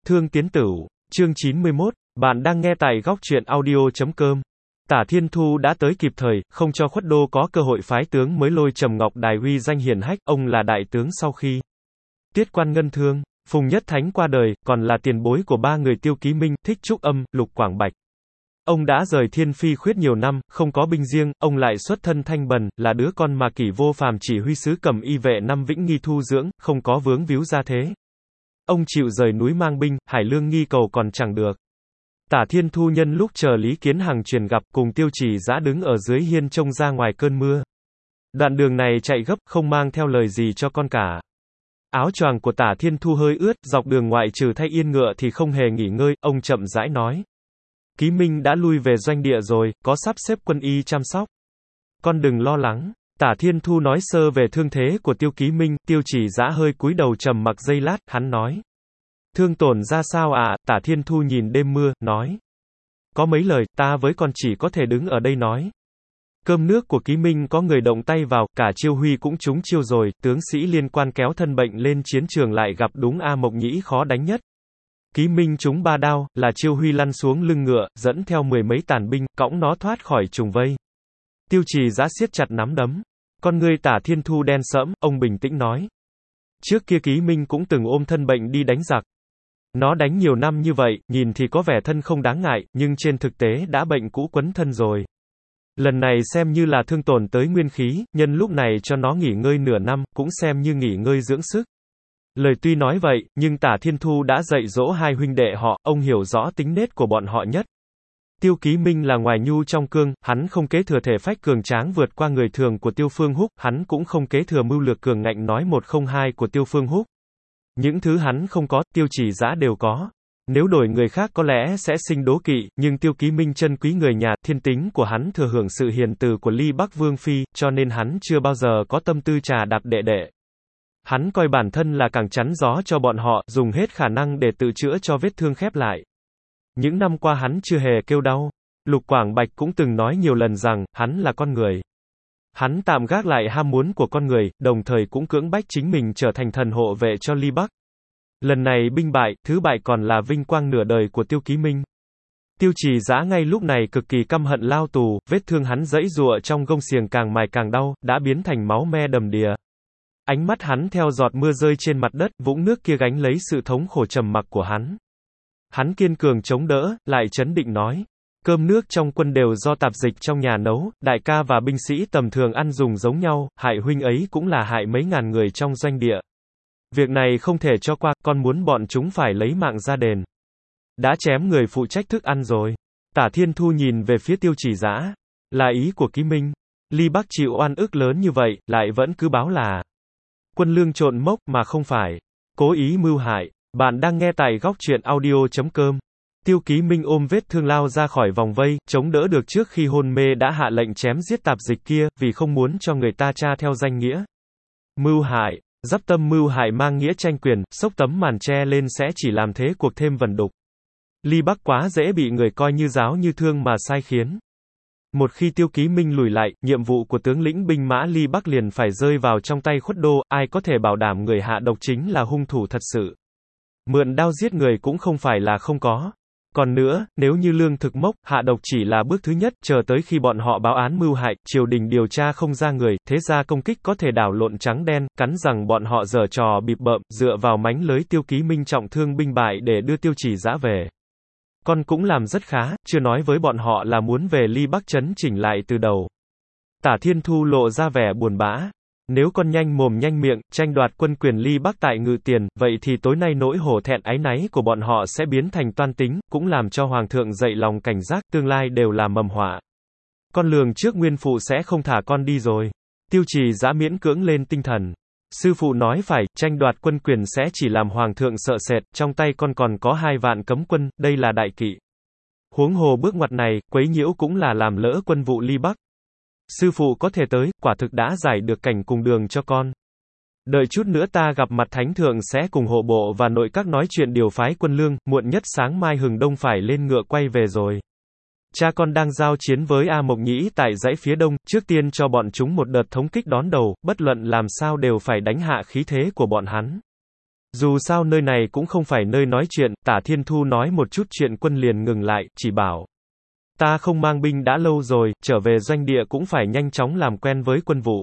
Thương Tiến Tửu, chương 91, bạn đang nghe tại góc truyện audio.com. Tả Thiên Thu đã tới kịp thời, không cho Khuất Đô có cơ hội phái tướng mới Lôi Trầm Ngọc Đài uy danh hiển hách, ông là đại tướng sau khi Tiết Quan Ngân Thương, Phùng Nhất Thánh qua đời, còn là tiền bối của ba người Tiêu Ký Minh, Thích Trúc Âm, Lục Quảng Bạch. Ông đã rời Thiên Phi Khuyết nhiều năm, không có binh riêng, ông lại xuất thân thanh bần, là đứa con mà Kỷ Vô Phàm chỉ huy sứ Cầm Y vệ năm Vĩnh Nghi thu dưỡng, không có vướng víu gia thế. Ông chịu rời núi mang binh, Hải Lương nghi cầu còn chẳng được. Tả Thiên Thu nhân lúc chờ Lý Kiến Hằng truyền gặp, cùng Tiêu Chỉ Dã đứng ở dưới hiên trông ra ngoài cơn mưa. Đoạn đường này chạy gấp, không mang theo lời gì cho con cả. Áo choàng của Tả Thiên Thu hơi ướt, dọc đường ngoại trừ thay yên ngựa thì không hề nghỉ ngơi, ông chậm rãi nói. Ký Minh đã lui về doanh địa rồi, có sắp xếp quân y chăm sóc. Con đừng lo lắng. Tả Thiên Thu nói sơ về thương thế của Tiêu Ký Minh, Tiêu Chỉ Dã hơi cúi đầu trầm mặc giây lát, hắn nói. Thương tổn ra sao ạ? Tả Thiên Thu nhìn đêm mưa, nói. Có mấy lời, ta với con chỉ có thể đứng ở đây nói. Cơm nước của Ký Minh có người động tay vào, cả Chiêu Huy cũng trúng chiêu rồi, tướng sĩ liên quan kéo thân bệnh lên chiến trường lại gặp đúng A Mộc Nhĩ khó đánh nhất. Ký Minh trúng 3 đao, là Chiêu Huy lăn xuống lưng ngựa, dẫn theo 10 mấy tàn binh, cõng nó thoát khỏi trùng vây. Tiêu Chỉ Dã siết chặt nắm đấm. Con ngươi Tả Thiên Thu đen sẫm, ông bình tĩnh nói. Trước kia Ký Minh cũng từng ôm thân bệnh đi đánh giặc. Nó đánh nhiều năm như vậy, nhìn thì có vẻ thân không đáng ngại, nhưng trên thực tế đã bệnh cũ quấn thân rồi. Lần này xem như là thương tổn tới nguyên khí, nhân lúc này cho nó nghỉ ngơi nửa năm, cũng xem như nghỉ ngơi dưỡng sức. Lời tuy nói vậy, nhưng Tả Thiên Thu đã dạy dỗ hai huynh đệ họ, ông hiểu rõ tính nết của bọn họ nhất. Tiêu Ký Minh là ngoài nhu trong cương, hắn không kế thừa thể phách cường tráng vượt qua người thường của Tiêu Phương Húc, hắn cũng không kế thừa mưu lược cường ngạnh nói 102 của Tiêu Phương Húc. Những thứ hắn không có, Tiêu Chỉ Dã đều có. Nếu đổi người khác có lẽ sẽ sinh đố kỵ, nhưng Tiêu Ký Minh trân quý người nhà, thiên tính của hắn thừa hưởng sự hiền từ của Ly Bắc Vương Phi, cho nên hắn chưa bao giờ có tâm tư trà đạp đệ đệ. Hắn coi bản thân là càng chắn gió cho bọn họ, dùng hết khả năng để tự chữa cho vết thương khép lại. Những năm qua hắn chưa hề kêu đau. Lục Quảng Bạch cũng từng nói nhiều lần rằng, hắn là con người. Hắn tạm gác lại ham muốn của con người, đồng thời cũng cưỡng bách chính mình trở thành thần hộ vệ cho Ly Bắc. Lần này binh bại, thứ bại còn là vinh quang nửa đời của Tiêu Ký Minh. Tiêu Chỉ Dã ngay lúc này cực kỳ căm hận lao tù, vết thương hắn giãy giụa trong gông xiềng càng mài càng đau, đã biến thành máu me đầm đìa. Ánh mắt hắn theo giọt mưa rơi trên mặt đất, vũng nước kia gánh lấy sự thống khổ trầm mặc của hắn. Hắn kiên cường chống đỡ, lại trấn định nói. Cơm nước trong quân đều do tạp dịch trong nhà nấu, đại ca và binh sĩ tầm thường ăn dùng giống nhau, hại huynh ấy cũng là hại mấy ngàn người trong doanh địa. Việc này không thể cho qua, con muốn bọn chúng phải lấy mạng ra đền. Đã chém người phụ trách thức ăn rồi. Tả Thiên Thu nhìn về phía Tiêu Chỉ Dã. Là ý của Ký Minh. Ly Bắc chịu oan ức lớn như vậy, lại vẫn cứ báo là quân lương trộn mốc mà không phải cố ý mưu hại. Bạn đang nghe tại góc truyện audio.com. Tiêu Ký Minh ôm vết thương lao ra khỏi vòng vây, chống đỡ được trước khi hôn mê đã hạ lệnh chém giết tạp dịch kia, vì không muốn cho người ta tra theo danh nghĩa. Mưu hại, dắp tâm mưu hại mang nghĩa tranh quyền, xốc tấm màn che lên sẽ chỉ làm thế cuộc thêm vần đục. Ly Bắc quá dễ bị người coi như giáo như thương mà sai khiến. Một khi Tiêu Ký Minh lùi lại, nhiệm vụ của tướng lĩnh binh mã Ly Bắc liền phải rơi vào trong tay Khuất Đô, ai có thể bảo đảm người hạ độc chính là hung thủ thật sự. Mượn đao giết người cũng không phải là không có. Còn nữa, nếu như lương thực mốc, hạ độc chỉ là bước thứ nhất, chờ tới khi bọn họ báo án mưu hại, triều đình điều tra không ra người, thế ra công kích có thể đảo lộn trắng đen, cắn rằng bọn họ giở trò bịp bợm, dựa vào mánh lới Tiêu Ký Minh trọng thương binh bại để đưa Tiêu Chỉ Dã về. Con cũng làm rất khá, chưa nói với bọn họ là muốn về Ly Bắc trấn chỉnh lại từ đầu. Tả Thiên Thu lộ ra vẻ buồn bã. Nếu con nhanh mồm nhanh miệng, tranh đoạt quân quyền Ly Bắc tại Ngự Tiền, vậy thì tối nay nỗi hổ thẹn áy náy của bọn họ sẽ biến thành toan tính, cũng làm cho Hoàng thượng dậy lòng cảnh giác, tương lai đều là mầm họa. Con lường trước nguyên phụ sẽ không thả con đi rồi. Tiêu Chỉ Dã miễn cưỡng lên tinh thần. Sư phụ nói phải, tranh đoạt quân quyền sẽ chỉ làm Hoàng thượng sợ sệt, trong tay con còn có 2 vạn cấm quân, đây là đại kỵ. Huống hồ bước ngoặt này, quấy nhiễu cũng là làm lỡ quân vụ Ly Bắc. Sư phụ có thể tới, quả thực đã giải được cảnh cùng đường cho con. Đợi chút nữa ta gặp mặt Thánh Thượng sẽ cùng hộ bộ và nội các nói chuyện điều phái quân lương, muộn nhất sáng mai Hừng Đông phải lên ngựa quay về rồi. Cha con đang giao chiến với A Mộc Nhĩ tại dãy phía đông, trước tiên cho bọn chúng một đợt thống kích đón đầu, bất luận làm sao đều phải đánh hạ khí thế của bọn hắn. Dù sao nơi này cũng không phải nơi nói chuyện, Tả Thiên Thu nói một chút chuyện quân liền ngừng lại, chỉ bảo. Ta không mang binh đã lâu rồi, trở về doanh địa cũng phải nhanh chóng làm quen với quân vụ.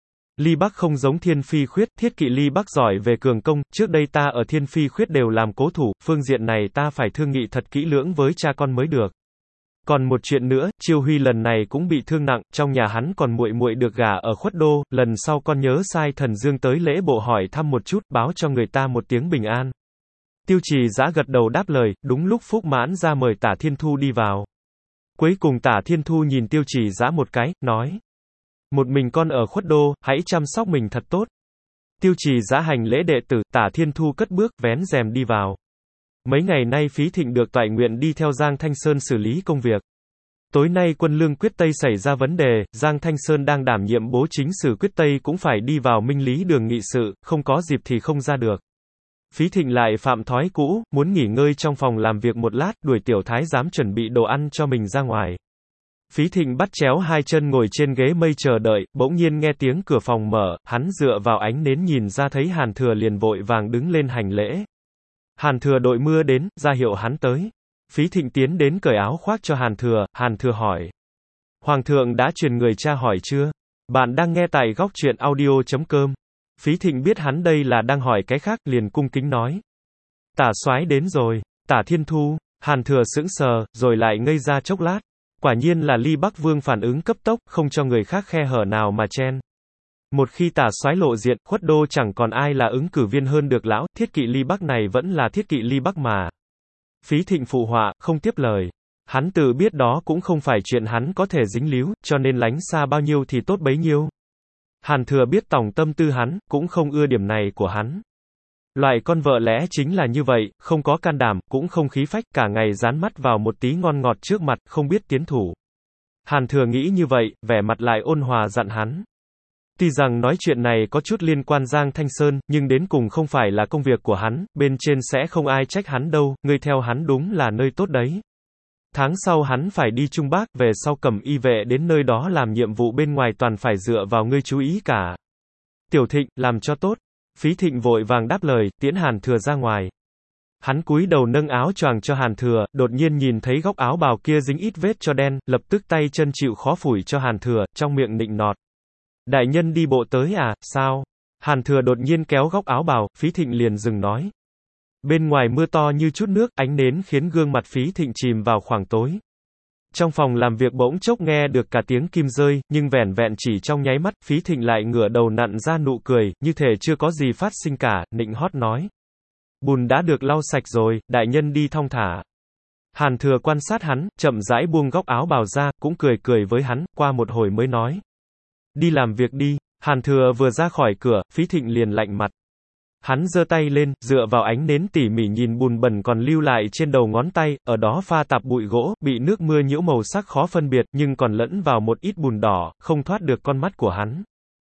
Ly Bắc không giống Thiên Phi Khuyết, thiết kỵ Ly Bắc giỏi về cường công, trước đây ta ở Thiên Phi Khuyết đều làm cố thủ, phương diện này ta phải thương nghị thật kỹ lưỡng với cha con mới được. Còn một chuyện nữa, Chiêu Huy lần này cũng bị thương nặng, trong nhà hắn còn muội muội được gả ở Khuất Đô, lần sau con nhớ sai Thần Dương tới lễ bộ hỏi thăm một chút, báo cho người ta một tiếng bình an. Tiêu Trì Dã gật đầu đáp lời, đúng lúc Phúc Mãn ra mời Tả Thiên Thu đi vào. Cuối cùng Tả Thiên Thu nhìn Tiêu Trì Dã một cái, nói. Một mình con ở Khuất Đô, hãy chăm sóc mình thật tốt. Tiêu Trì Dã hành lễ đệ tử, Tả Thiên Thu cất bước, vén rèm đi vào. Mấy ngày nay Phí Thịnh được toại nguyện đi theo Giang Thanh Sơn xử lý công việc. Tối nay quân lương Quyết Tây xảy ra vấn đề, Giang Thanh Sơn đang đảm nhiệm bố chính sử Quyết Tây cũng phải đi vào minh lý đường nghị sự, không có dịp thì không ra được. Phí Thịnh lại phạm thói cũ, muốn nghỉ ngơi trong phòng làm việc một lát, đuổi tiểu thái giám chuẩn bị đồ ăn cho mình ra ngoài. Phí Thịnh bắt chéo hai chân ngồi trên ghế mây chờ đợi, bỗng nhiên nghe tiếng cửa phòng mở, hắn dựa vào ánh nến nhìn ra thấy Hàn Thừa liền vội vàng đứng lên hành lễ. Hàn Thừa đội mưa đến, ra hiệu hắn tới. Phí Thịnh tiến đến cởi áo khoác cho Hàn Thừa hỏi. Hoàng thượng đã truyền người tra hỏi chưa? Bạn đang nghe tại góc truyện audio.com. Phí Thịnh biết hắn đây là đang hỏi cái khác, liền cung kính nói. Tả soái đến rồi, Tả Thiên Thu. Hàn Thừa sững sờ, rồi lại ngây ra chốc lát. Quả nhiên là Ly Bắc Vương phản ứng cấp tốc, không cho người khác khe hở nào mà chen. Một khi Tả soái lộ diện, Khuất Đô chẳng còn ai là ứng cử viên hơn được lão, thiết kỵ Ly Bắc này vẫn là thiết kỵ Ly Bắc mà. Phí Thịnh phụ họa, không tiếp lời. Hắn tự biết đó cũng không phải chuyện hắn có thể dính líu, cho nên lánh xa bao nhiêu thì tốt bấy nhiêu. Hàn Thừa biết tòng tâm tư hắn, cũng không ưa điểm này của hắn. Loại con vợ lẽ chính là như vậy, không có can đảm, cũng không khí phách, cả ngày dán mắt vào một tí ngon ngọt trước mặt, không biết tiến thủ. Hàn Thừa nghĩ như vậy, vẻ mặt lại ôn hòa dặn hắn. Tuy rằng nói chuyện này có chút liên quan Giang Thanh Sơn, nhưng đến cùng không phải là công việc của hắn, bên trên sẽ không ai trách hắn đâu, ngươi theo hắn đúng là nơi tốt đấy. Tháng sau hắn phải đi Trung Bắc, về sau cầm y vệ đến nơi đó làm nhiệm vụ bên ngoài toàn phải dựa vào ngươi chú ý cả. Tiểu Thịnh, làm cho tốt. Phí Thịnh vội vàng đáp lời, tiễn Hàn Thừa ra ngoài. Hắn cúi đầu nâng áo choàng cho Hàn Thừa, đột nhiên nhìn thấy góc áo bào kia dính ít vết cho đen, lập tức tay chân chịu khó phủi cho Hàn Thừa, trong miệng nịnh nọt. Đại nhân đi bộ tới à, sao? Hàn Thừa đột nhiên kéo góc áo bào, Phí Thịnh liền dừng nói. Bên ngoài mưa to như chút nước, ánh nến khiến gương mặt Phí Thịnh chìm vào khoảng tối. Trong phòng làm việc bỗng chốc nghe được cả tiếng kim rơi, nhưng vẻn vẹn chỉ trong nháy mắt, Phí Thịnh lại ngửa đầu nặn ra nụ cười, như thể chưa có gì phát sinh cả, nịnh hót nói. Bùn đã được lau sạch rồi, đại nhân đi thong thả. Hàn Thừa quan sát hắn, chậm rãi buông góc áo bào ra, cũng cười cười với hắn, qua một hồi mới nói. Đi làm việc đi. Hàn Thừa vừa ra khỏi cửa, Phí Thịnh liền lạnh mặt. Hắn giơ tay lên, dựa vào ánh nến tỉ mỉ nhìn bùn bẩn còn lưu lại trên đầu ngón tay, ở đó pha tạp bụi gỗ, bị nước mưa nhiễu màu sắc khó phân biệt, nhưng còn lẫn vào một ít bùn đỏ, không thoát được con mắt của hắn.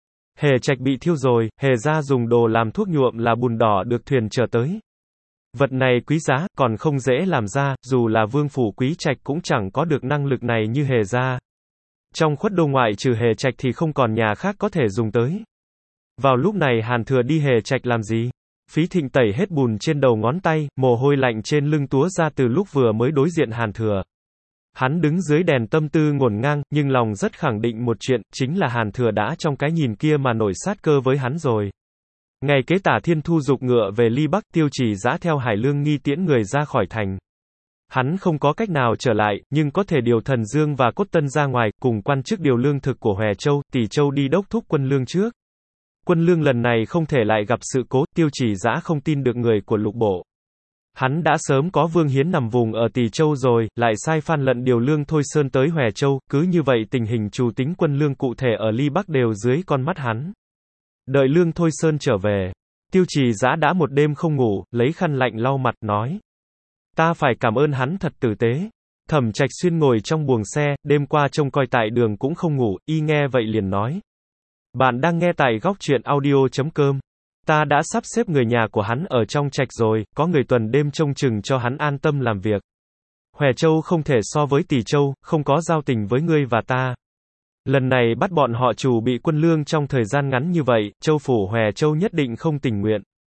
Hề Trạch bị thiêu rồi, Hề gia dùng đồ làm thuốc nhuộm là bùn đỏ được thuyền chở tới. Vật này quý giá, còn không dễ làm ra, dù là vương phủ Quý Trạch cũng chẳng có được năng lực này như Hề gia. Trong Khuất Đô ngoại trừ Hề Trạch thì không còn nhà khác có thể dùng tới. Vào lúc này Hàn Thừa đi Hề Trạch làm gì? Phí Thịnh tẩy hết bùn trên đầu ngón tay, mồ hôi lạnh trên lưng túa ra từ lúc vừa mới đối diện Hàn Thừa. Hắn đứng dưới đèn tâm tư ngổn ngang, nhưng lòng rất khẳng định một chuyện, chính là Hàn Thừa đã trong cái nhìn kia mà nổi sát cơ với hắn rồi. Ngày kế Tả Thiên Thu giục ngựa về Ly Bắc, Tiêu Trì Dã theo Hải Lương Nghi tiễn người ra khỏi thành. Hắn không có cách nào trở lại, nhưng có thể điều Thần Dương và Cốt Tân ra ngoài, cùng quan chức điều lương thực của Hòe Châu, Tỷ Châu đi đốc thúc quân lương trước. Quân lương lần này không thể lại gặp sự cố, Tiêu Trì Dã không tin được người của lục bộ. Hắn đã sớm có Vương Hiến nằm vùng ở Tỷ Châu rồi, lại sai Phan Lận điều lương Thôi Sơn tới Hòe Châu, cứ như vậy tình hình trù tính quân lương cụ thể ở Ly Bắc đều dưới con mắt hắn. Đợi lương Thôi Sơn trở về, Tiêu Trì Dã đã một đêm không ngủ, lấy khăn lạnh lau mặt, nói. Ta phải cảm ơn hắn thật tử tế. Thẩm Trạch Xuyên ngồi trong buồng xe, đêm qua trông coi tại đường cũng không ngủ, y nghe vậy liền nói. Bạn đang nghe tại góc truyện audio.com. Ta đã sắp xếp người nhà của hắn ở trong trạch rồi, có người tuần đêm trông chừng cho hắn an tâm làm việc. Hòe Châu không thể so với Tỷ Châu, không có giao tình với ngươi và ta. Lần này bắt bọn họ chủ bị quân lương trong thời gian ngắn như vậy, Châu phủ Hòe Châu nhất định không tình nguyện.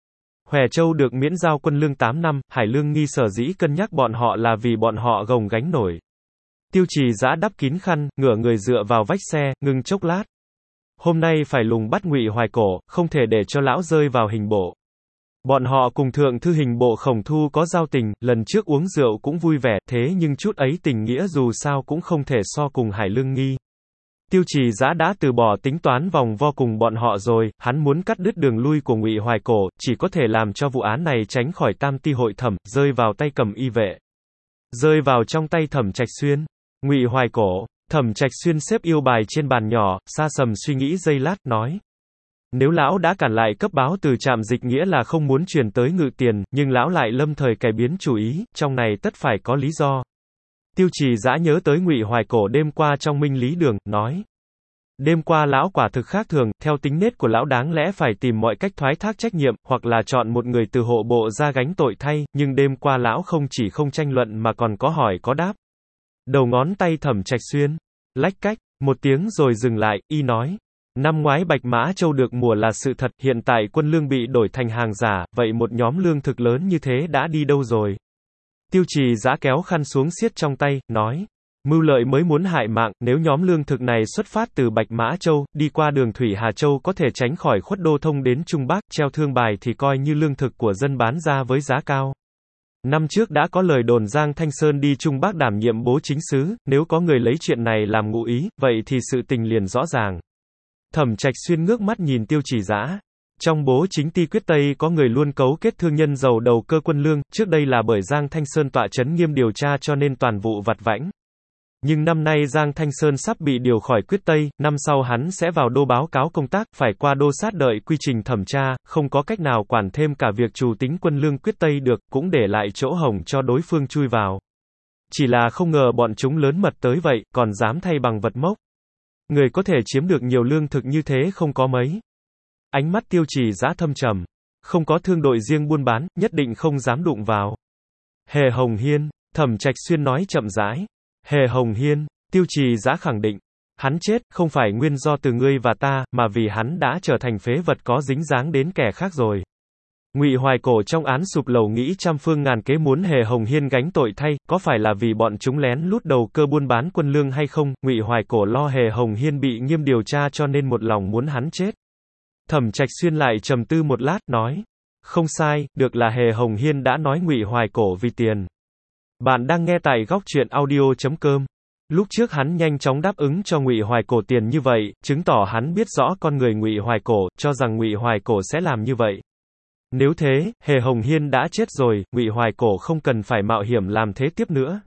Hòe Châu được miễn giao quân lương 8 năm, Hải Lương Nghi sở dĩ cân nhắc bọn họ là vì bọn họ gồng gánh nổi. Tiêu Trì Dã đắp kín khăn, ngửa người dựa vào vách xe, ngưng chốc lát. Hôm nay phải lùng bắt Ngụy Hoài Cổ, không thể để cho lão rơi vào hình bộ. Bọn họ cùng thượng thư hình bộ Khổng Thu có giao tình, lần trước uống rượu cũng vui vẻ, thế nhưng chút ấy tình nghĩa dù sao cũng không thể so cùng Hải Lương Nghi. Tiêu Trì Dã đã từ bỏ tính toán vòng vo cùng bọn họ rồi, hắn muốn cắt đứt đường lui của Ngụy Hoài Cổ, chỉ có thể làm cho vụ án này tránh khỏi tam ti hội thẩm, rơi vào tay Cầm Y vệ. Rơi vào trong tay Thẩm Trạch Xuyên. Ngụy Hoài Cổ. Thẩm Trạch Xuyên xếp yêu bài trên bàn nhỏ, sa sầm suy nghĩ giây lát, nói. Nếu lão đã cản lại cấp báo từ trạm dịch nghĩa là không muốn truyền tới Ngự Tiền, nhưng lão lại lâm thời cải biến chủ ý, trong này tất phải có lý do. Tiêu Trì Dã nhớ tới Ngụy Hoài Cổ đêm qua trong Minh Lý Đường, nói. Đêm qua lão quả thực khác thường, theo tính nết của lão đáng lẽ phải tìm mọi cách thoái thác trách nhiệm, hoặc là chọn một người từ hộ bộ ra gánh tội thay, nhưng đêm qua lão không chỉ không tranh luận mà còn có hỏi có đáp. Đầu ngón tay Thẩm Trạch Xuyên. Lách cách, một tiếng rồi dừng lại, y nói. Năm ngoái Bạch Mã Châu được mùa là sự thật, hiện tại quân lương bị đổi thành hàng giả, vậy một nhóm lương thực lớn như thế đã đi đâu rồi? Tiêu Trì Dã kéo khăn xuống siết trong tay, nói. Mưu lợi mới muốn hại mạng, nếu nhóm lương thực này xuất phát từ Bạch Mã Châu, đi qua đường Thủy Hà Châu có thể tránh khỏi Khuất Đô thông đến Trung Bắc, treo thương bài thì coi như lương thực của dân bán ra với giá cao. Năm trước đã có lời đồn Giang Thanh Sơn đi Trung Bắc đảm nhiệm bố chính sứ, nếu có người lấy chuyện này làm ngụ ý, vậy thì sự tình liền rõ ràng. Thẩm Trạch Xuyên ngước mắt nhìn Tiêu Trì Dã. Trong bố chính ti quyết Tây có người luôn cấu kết thương nhân giàu đầu cơ quân lương, trước đây là bởi Giang Thanh Sơn tọa chấn nghiêm điều tra cho nên toàn vụ vặt vãnh. Nhưng năm nay Giang Thanh Sơn sắp bị điều khỏi quyết Tây, năm sau hắn sẽ vào đô báo cáo công tác, phải qua đô sát đợi quy trình thẩm tra, không có cách nào quản thêm cả việc trù tính quân lương quyết Tây được, cũng để lại chỗ hổng cho đối phương chui vào. Chỉ là không ngờ bọn chúng lớn mật tới vậy, còn dám thay bằng vật mốc. Người có thể chiếm được nhiều lương thực như thế không có mấy. Ánh mắt Tiêu Trì Dã thâm trầm. Không có thương đội riêng buôn bán, nhất định không dám đụng vào. Hề Hồng Hiên, Thẩm Trạch Xuyên nói chậm rãi. Hề Hồng Hiên, Tiêu Trì Dã khẳng định. Hắn chết, không phải nguyên do từ ngươi và ta, mà vì hắn đã trở thành phế vật có dính dáng đến kẻ khác rồi. Ngụy Hoài Cổ trong án sụp lầu nghĩ trăm phương ngàn kế muốn Hề Hồng Hiên gánh tội thay, có phải là vì bọn chúng lén lút đầu cơ buôn bán quân lương hay không? Ngụy Hoài Cổ lo Hề Hồng Hiên bị nghiêm điều tra cho nên một lòng muốn hắn chết. Thẩm Trạch Xuyên lại trầm tư một lát, nói. Không sai, được là Hề Hồng Hiên đã nói Ngụy Hoài Cổ vì tiền. Bạn đang nghe tại góc truyện audio.com. Lúc trước hắn nhanh chóng đáp ứng cho Ngụy Hoài Cổ tiền như vậy, chứng tỏ hắn biết rõ con người Ngụy Hoài Cổ, cho rằng Ngụy Hoài Cổ sẽ làm như vậy. Nếu thế, Hề Hồng Hiên đã chết rồi, Ngụy Hoài Cổ không cần phải mạo hiểm làm thế tiếp nữa.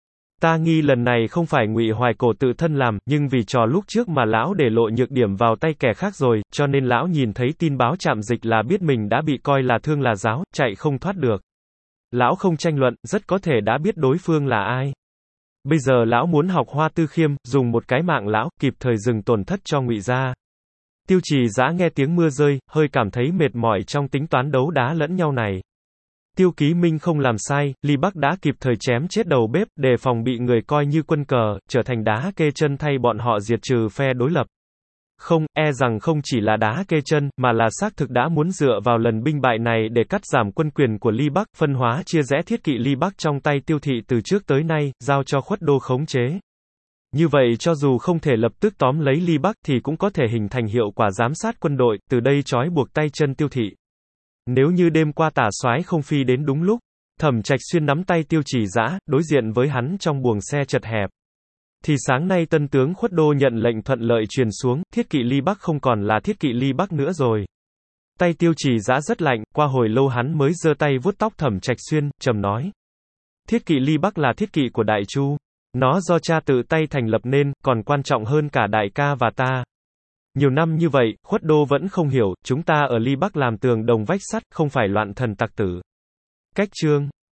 Ta nghi lần này không phải Ngụy Hoài Cổ tự thân làm, nhưng vì trò lúc trước mà lão để lộ nhược điểm vào tay kẻ khác rồi, cho nên lão nhìn thấy tin báo trạm dịch là biết mình đã bị coi là thương là giáo, chạy không thoát được. Lão không tranh luận, rất có thể đã biết đối phương là ai. Bây giờ lão muốn học Hoa Tư Khiêm, dùng một cái mạng lão, kịp thời dừng tổn thất cho Ngụy gia. Tiêu Trì Dã nghe tiếng mưa rơi, hơi cảm thấy mệt mỏi trong tính toán đấu đá lẫn nhau này. Tiêu Ký Minh không làm sai, Ly Bắc đã kịp thời chém chết đầu bếp, đề phòng bị người coi như quân cờ, trở thành đá kê chân thay bọn họ diệt trừ phe đối lập. Không, e rằng không chỉ là đá kê chân, mà là xác thực đã muốn dựa vào lần binh bại này để cắt giảm quân quyền của Ly Bắc, phân hóa chia rẽ thiết kỵ Ly Bắc trong tay Tiêu thị từ trước tới nay, giao cho Khuất Đô khống chế. Như vậy cho dù không thể lập tức tóm lấy Ly Bắc thì cũng có thể hình thành hiệu quả giám sát quân đội, từ đây trói buộc tay chân Tiêu thị. Nếu như đêm qua Tả Soái không phi đến đúng lúc, Thẩm Trạch Xuyên nắm tay Tiêu Trì Dã, đối diện với hắn trong buồng xe chật hẹp. Thì sáng nay tân tướng Khuất Đô nhận lệnh thuận lợi truyền xuống, thiết kỵ Ly Bắc không còn là thiết kỵ Ly Bắc nữa rồi. Tay Tiêu Trì Dã rất lạnh, qua hồi lâu hắn mới giơ tay vuốt tóc Thẩm Trạch Xuyên, trầm nói. Thiết kỵ Ly Bắc là thiết kỵ của Đại Chu. Nó do cha tự tay thành lập nên, còn quan trọng hơn cả đại ca và ta. Nhiều năm như vậy, Khuất Đô vẫn không hiểu, chúng ta ở Ly Bắc làm tường đồng vách sắt, không phải loạn thần tặc tử. Cách chương